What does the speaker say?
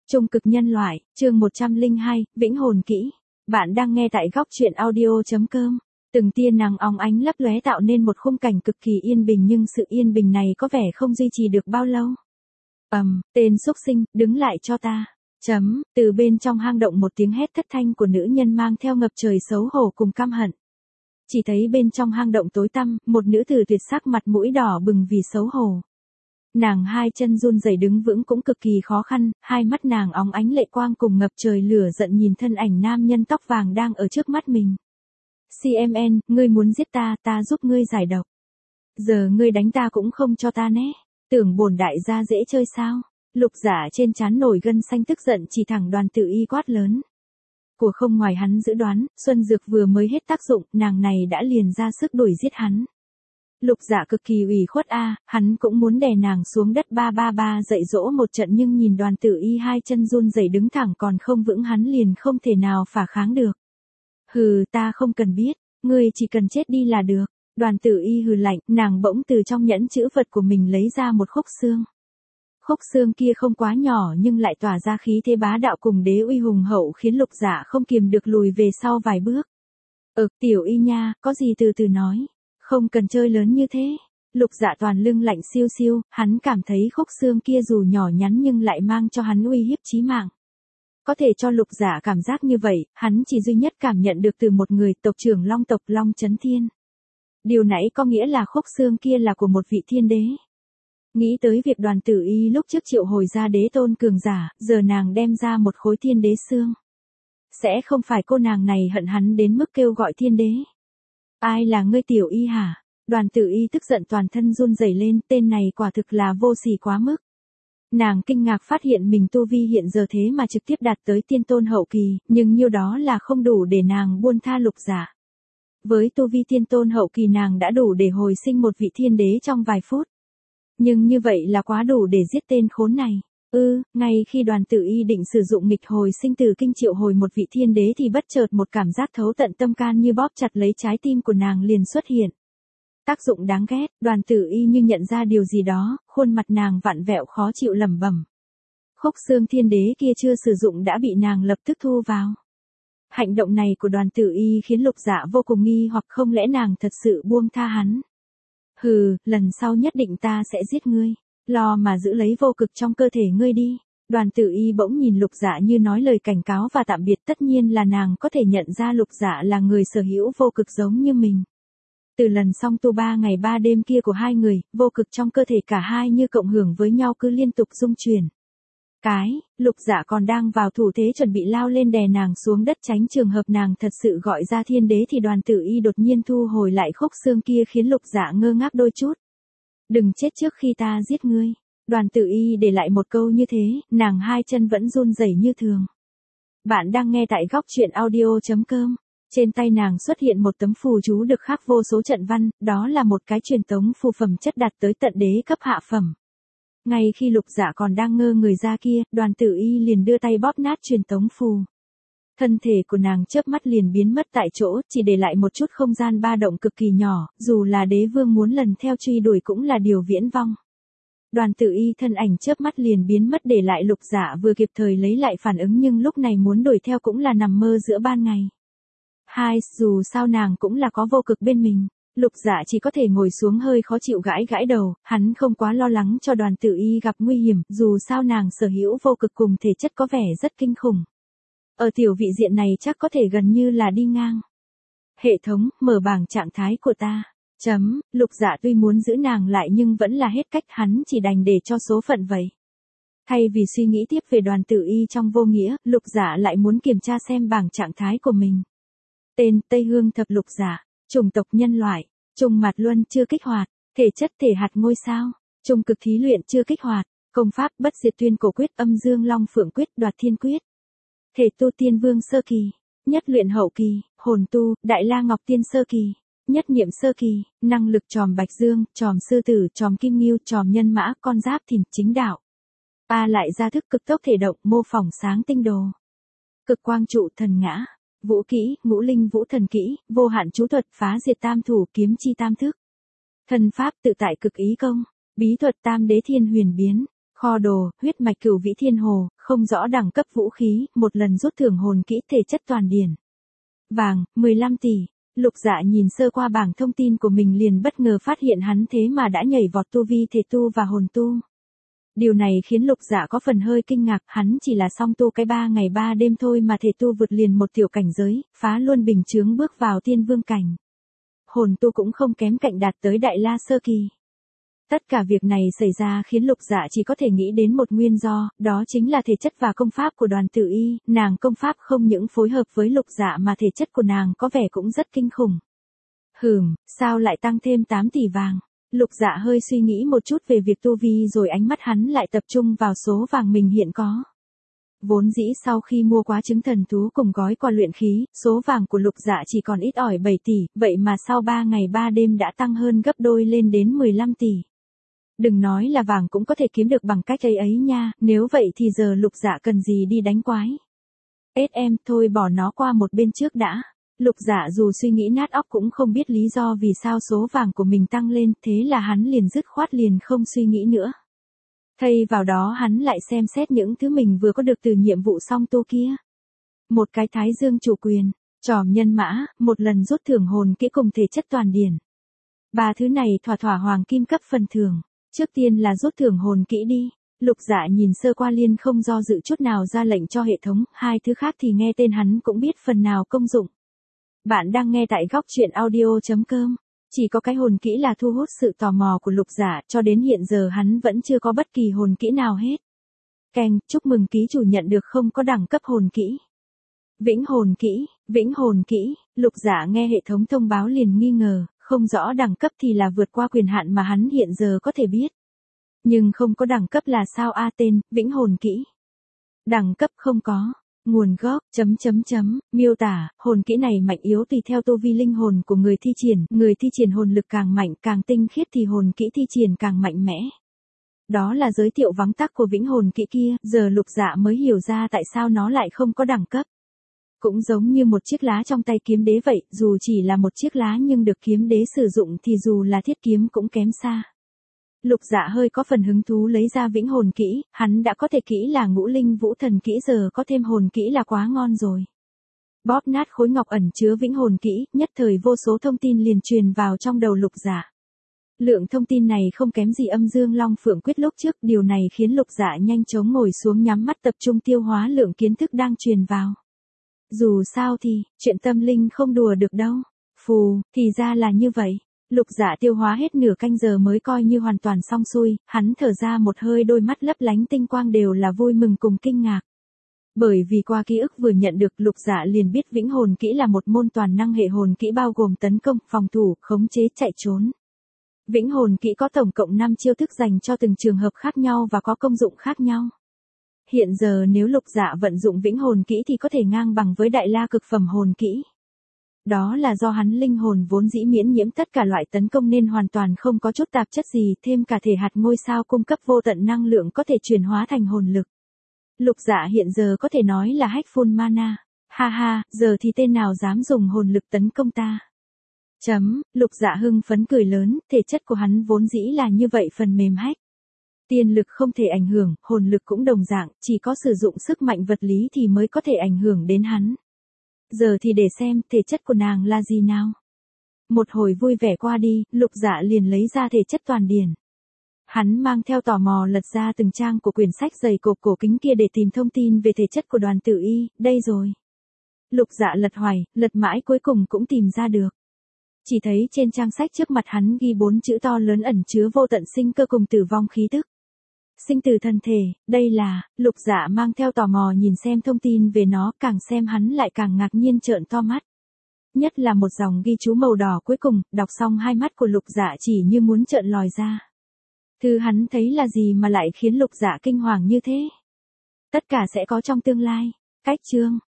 Trung cực nhân loại, chương 102, Vĩnh hồn kỹ. Bạn đang nghe tại góc truyện audio.com. Từng tia nắng óng ánh lấp lóe tạo nên một khung cảnh cực kỳ yên bình, nhưng sự yên bình này có vẻ không duy trì được bao lâu. Tên xúc sinh, đứng lại cho ta. Từ bên trong hang động một tiếng hét thất thanh của nữ nhân mang theo ngập trời xấu hổ cùng căm hận. Chỉ thấy bên trong hang động tối tăm, một nữ tử tuyệt sắc mặt mũi đỏ bừng vì xấu hổ. Nàng hai chân run rẩy đứng vững cũng cực kỳ khó khăn, hai mắt nàng óng ánh lệ quang cùng ngập trời lửa giận nhìn thân ảnh nam nhân tóc vàng đang ở trước mắt mình. CMN, ngươi muốn giết ta, ta giúp ngươi giải độc. Giờ ngươi đánh ta cũng không cho ta né. Tưởng bổn đại gia dễ chơi sao? Lục Giả trên trán nổi gân xanh tức giận chỉ thẳng Đoàn Tử Y quát lớn. Của không ngoài hắn dự đoán, Xuân Dược vừa mới hết tác dụng, nàng này đã liền ra sức đuổi giết hắn. Lục Giả cực kỳ ủy khuất hắn cũng muốn đè nàng xuống đất ba dạy dỗ một trận, nhưng nhìn Đoàn Tử Y hai chân run rẩy đứng thẳng còn không vững, hắn liền không thể nào phản kháng được. Hừ, ta không cần biết, ngươi chỉ cần chết đi là được. Đoàn Tử Y hừ lạnh, nàng bỗng từ trong nhẫn chữ vật của mình lấy ra một khúc xương. Khúc xương kia không quá nhỏ nhưng lại tỏa ra khí thế bá đạo cùng đế uy hùng hậu, khiến Lục Giả không kiềm được lùi về sau vài bước. Tiểu Y nha, có gì từ từ nói. Không cần chơi lớn như thế. Lục Giả toàn lưng lạnh siêu siêu, hắn cảm thấy khúc xương kia dù nhỏ nhắn nhưng lại mang cho hắn uy hiếp chí mạng. Có thể cho Lục Giả cảm giác như vậy, hắn chỉ duy nhất cảm nhận được từ một người, tộc trưởng Long tộc Long Chấn Thiên. Điều nãy có nghĩa là khúc xương kia là của một vị thiên đế. Nghĩ tới việc Đoàn Tử Y lúc trước triệu hồi ra đế tôn cường giả, giờ nàng đem ra một khối thiên đế xương. Sẽ không phải cô nàng này hận hắn đến mức kêu gọi thiên đế. Ai là ngươi Tiểu Y hả? Đoàn Tử Y tức giận toàn thân run rẩy lên, tên này quả thực là vô sỉ quá mức. Nàng kinh ngạc phát hiện mình tu vi hiện giờ thế mà trực tiếp đạt tới tiên tôn hậu kỳ, nhưng nhiêu đó là không đủ để nàng buông tha Lục Giả. Với tu vi tiên tôn hậu kỳ nàng đã đủ để hồi sinh một vị thiên đế trong vài phút. Nhưng như vậy là quá đủ để giết tên khốn này. Ngay khi Đoàn Tử Y định sử dụng nghịch hồi sinh từ kinh triệu hồi một vị thiên đế thì bất chợt một cảm giác thấu tận tâm can như bóp chặt lấy trái tim của nàng liền xuất hiện. Tác dụng đáng ghét, Đoàn Tử Y như nhận ra điều gì đó, khuôn mặt nàng vặn vẹo khó chịu lẩm bẩm. Khúc xương thiên đế kia chưa sử dụng đã bị nàng lập tức thu vào. Hành động này của Đoàn Tử Y khiến Lục Giả vô cùng nghi hoặc, không lẽ nàng thật sự buông tha hắn. Hừ, lần sau nhất định ta sẽ giết ngươi, lo mà giữ lấy vô cực trong cơ thể ngươi đi. Đoàn Tử Y bỗng nhìn Lục Giả như nói lời cảnh cáo và tạm biệt, tất nhiên là nàng có thể nhận ra Lục Giả là người sở hữu vô cực giống như mình. Từ lần song tu 3 ngày 3 đêm kia của hai người, vô cực trong cơ thể cả hai như cộng hưởng với nhau cứ liên tục dung chuyển. Lục Giả còn đang vào thủ thế chuẩn bị lao lên đè nàng xuống đất tránh trường hợp nàng thật sự gọi ra thiên đế thì Đoàn Tử Y đột nhiên thu hồi lại khúc xương kia khiến Lục Giả ngơ ngác đôi chút. Đừng chết trước khi ta giết ngươi. Đoàn Tử Y để lại một câu như thế, nàng hai chân vẫn run rẩy như thường. Bạn đang nghe tại góc truyện audio.com. Trên tay nàng xuất hiện một tấm phù chú được khắc vô số trận văn, đó là một cái truyền tống phù phẩm chất đạt tới tận đế cấp hạ phẩm. Ngay khi Lục Giả còn đang ngơ người ra kia, Đoàn Tử Y liền đưa tay bóp nát truyền tống phù. Thân thể của nàng chớp mắt liền biến mất tại chỗ, chỉ để lại một chút không gian ba động cực kỳ nhỏ, dù là đế vương muốn lần theo truy đuổi cũng là điều viễn vông. Đoàn Tử Y thân ảnh chớp mắt liền biến mất để lại Lục Giả vừa kịp thời lấy lại phản ứng, nhưng lúc này muốn đuổi theo cũng là nằm mơ giữa ban ngày. Dù sao nàng cũng là có vô cực bên mình. Lục Giả chỉ có thể ngồi xuống hơi khó chịu gãi đầu, hắn không quá lo lắng cho Đoàn Tử Y gặp nguy hiểm, dù sao nàng sở hữu vô cực cùng thể chất có vẻ rất kinh khủng. Ở tiểu vị diện này chắc có thể gần như là đi ngang. Hệ thống, mở bảng trạng thái của ta. Lục Giả tuy muốn giữ nàng lại nhưng vẫn là hết cách, hắn chỉ đành để cho số phận vậy. Thay vì suy nghĩ tiếp về Đoàn Tử Y trong vô nghĩa, Lục Giả lại muốn kiểm tra xem bảng trạng thái của mình. Tên, Tây Hương Thập Lục Giả. Chủng tộc nhân loại, trùng mạt luân chưa kích hoạt, thể chất thể hạt ngôi sao, trùng cực thí luyện chưa kích hoạt, công pháp bất diệt tuyên cổ quyết, âm dương long phượng quyết, đoạt thiên quyết. Thể tu tiên vương sơ kỳ, nhất luyện hậu kỳ, hồn tu, đại la ngọc tiên sơ kỳ, nhất niệm sơ kỳ, năng lực tròm bạch dương, tròm sư tử, tròm kim ngưu, tròm nhân mã, con giáp thìn, chính đạo. Lại ra thức cực tốc thể động, mô phỏng sáng tinh đồ. Cực quang trụ thần ngã. Vũ kỹ, ngũ linh vũ thần kỹ, vô hạn chú thuật, phá diệt tam thủ, kiếm chi tam thức. Thần pháp tự tại cực ý công, bí thuật tam đế thiên huyền biến, Kho đồ, huyết mạch cửu vĩ thiên hồ, không rõ đẳng cấp vũ khí, một lần rút thưởng hồn kỹ thể chất toàn điển. Vàng, 15 tỷ. Lục Dạ nhìn sơ qua bảng thông tin của mình liền bất ngờ phát hiện hắn thế mà đã nhảy vọt tu vi thể tu và hồn tu. Điều này khiến Lục Dạ có phần hơi kinh ngạc, hắn chỉ là song tu cái 3 ngày 3 đêm thôi mà thể tu vượt liền một tiểu cảnh giới, phá luôn bình chướng bước vào tiên vương cảnh. Hồn tu cũng không kém cạnh đạt tới đại la sơ kỳ. Tất cả việc này xảy ra khiến Lục Dạ chỉ có thể nghĩ đến một nguyên do, đó chính là thể chất và công pháp của Đoàn Tử Y, nàng công pháp không những phối hợp với Lục Dạ mà thể chất của nàng có vẻ cũng rất kinh khủng. Sao lại tăng thêm 8 tỷ vàng? Lục Dạ hơi suy nghĩ một chút về việc tu vi rồi ánh mắt hắn lại tập trung vào số vàng mình hiện có. Vốn dĩ sau khi mua quá trứng thần thú cùng gói quà luyện khí, số vàng của Lục Dạ chỉ còn ít ỏi 7 tỷ, vậy mà sau 3 ngày 3 đêm đã tăng hơn gấp đôi lên đến 15 tỷ. Đừng nói là vàng cũng có thể kiếm được bằng cách ấy nha, nếu vậy thì giờ Lục Dạ cần gì đi đánh quái. Em thôi bỏ nó qua một bên trước đã. Lục Dạ dù suy nghĩ nát óc cũng không biết lý do vì sao số vàng của mình tăng lên, thế là hắn liền dứt khoát liền không suy nghĩ nữa. Thay vào đó hắn lại xem xét những thứ mình vừa có được từ nhiệm vụ song tu kia. Một cái thái dương chủ quyền, tròm nhân mã, một lần rút thưởng hồn kỹ cùng thể chất toàn điển. Ba thứ này thỏa hoàng kim cấp phần thưởng. Trước tiên là rút thưởng hồn kỹ đi. Lục Dạ nhìn sơ qua liên không do dự chút nào ra lệnh cho hệ thống, hai thứ khác thì nghe tên hắn cũng biết phần nào công dụng. Bạn đang nghe tại góc truyện audio.com. Chỉ có cái hồn kỹ là thu hút sự tò mò của Lục Dạ, cho đến hiện giờ hắn vẫn chưa có bất kỳ hồn kỹ nào hết. Keng, chúc mừng ký chủ nhận được không có đẳng cấp hồn kỹ. Vĩnh hồn kỹ, Lục Dạ nghe hệ thống thông báo liền nghi ngờ, không rõ đẳng cấp thì là vượt qua quyền hạn mà hắn hiện giờ có thể biết. Nhưng không có đẳng cấp là sao tên, vĩnh hồn kỹ. Đẳng cấp không có. Nguồn gốc, miêu tả, hồn kỹ này mạnh yếu tùy theo tu vi linh hồn của người thi triển hồn lực càng mạnh càng tinh khiết thì hồn kỹ thi triển càng mạnh mẽ. Đó là giới thiệu vắn tắt của vĩnh hồn kỹ kia, giờ Lục Dạ mới hiểu ra tại sao nó lại không có đẳng cấp. Cũng giống như một chiếc lá trong tay kiếm đế vậy, dù chỉ là một chiếc lá nhưng được kiếm đế sử dụng thì dù là thiết kiếm cũng kém xa. Lục Dạ hơi có phần hứng thú lấy ra vĩnh hồn kỹ, hắn đã có thể kỹ là ngũ linh vũ thần kỹ, giờ có thêm hồn kỹ là quá ngon rồi. Bóp nát khối ngọc ẩn chứa vĩnh hồn kỹ, nhất thời vô số thông tin liền truyền vào trong đầu Lục Dạ. Lượng thông tin này không kém gì âm dương long phượng quyết lúc trước, điều này khiến Lục Dạ nhanh chóng ngồi xuống nhắm mắt tập trung tiêu hóa lượng kiến thức đang truyền vào. Dù sao thì, chuyện tâm linh không đùa được đâu. Thì ra là như vậy. Lục Dạ tiêu hóa hết nửa canh giờ mới coi như hoàn toàn xong xuôi, hắn thở ra một hơi, đôi mắt lấp lánh tinh quang đều là vui mừng cùng kinh ngạc. Bởi vì qua ký ức vừa nhận được, Lục Dạ liền biết vĩnh hồn kỹ là một môn toàn năng hệ hồn kỹ bao gồm tấn công, phòng thủ, khống chế, chạy trốn. Vĩnh hồn kỹ có tổng cộng 5 chiêu thức dành cho từng trường hợp khác nhau và có công dụng khác nhau. Hiện giờ nếu Lục Dạ vận dụng vĩnh hồn kỹ thì có thể ngang bằng với đại la cực phẩm hồn kỹ. Đó là do hắn linh hồn vốn dĩ miễn nhiễm tất cả loại tấn công nên hoàn toàn không có chút tạp chất gì, thêm cả thể hạt ngôi sao cung cấp vô tận năng lượng có thể chuyển hóa thành hồn lực. Lục Dạ hiện giờ có thể nói là hack full mana. Ha, giờ thì tên nào dám dùng hồn lực tấn công ta. Lục Dạ hưng phấn cười lớn, thể chất của hắn vốn dĩ là như vậy, phần mềm hack. Tiên lực không thể ảnh hưởng, hồn lực cũng đồng dạng, chỉ có sử dụng sức mạnh vật lý thì mới có thể ảnh hưởng đến hắn. Giờ thì để xem thể chất của nàng là gì nào. Một hồi vui vẻ qua đi, Lục Dạ liền lấy ra thể chất toàn điển. Hắn mang theo tò mò lật ra từng trang của quyển sách dày cộp cổ kính kia để tìm thông tin về thể chất của Đoàn Tử Y, đây rồi. Lục Dạ lật hoài, lật mãi cuối cùng cũng tìm ra được. Chỉ thấy trên trang sách trước mặt hắn ghi 4 chữ to lớn ẩn chứa vô tận sinh cơ cùng tử vong khí tức. Sinh tử thân thể, đây là, Lục Dạ mang theo tò mò nhìn xem thông tin về nó, càng xem hắn lại càng ngạc nhiên trợn to mắt. Nhất là một dòng ghi chú màu đỏ cuối cùng, đọc xong hai mắt của Lục Dạ chỉ như muốn trợn lòi ra. Thứ hắn thấy là gì mà lại khiến Lục Dạ kinh hoàng như thế? Tất cả sẽ có trong tương lai. Cách chương,